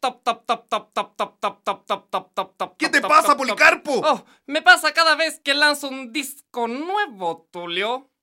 ¿Qué te pasa, Policarpo? Oh, me pasa cada vez que lanzo un disco nuevo, Tulio.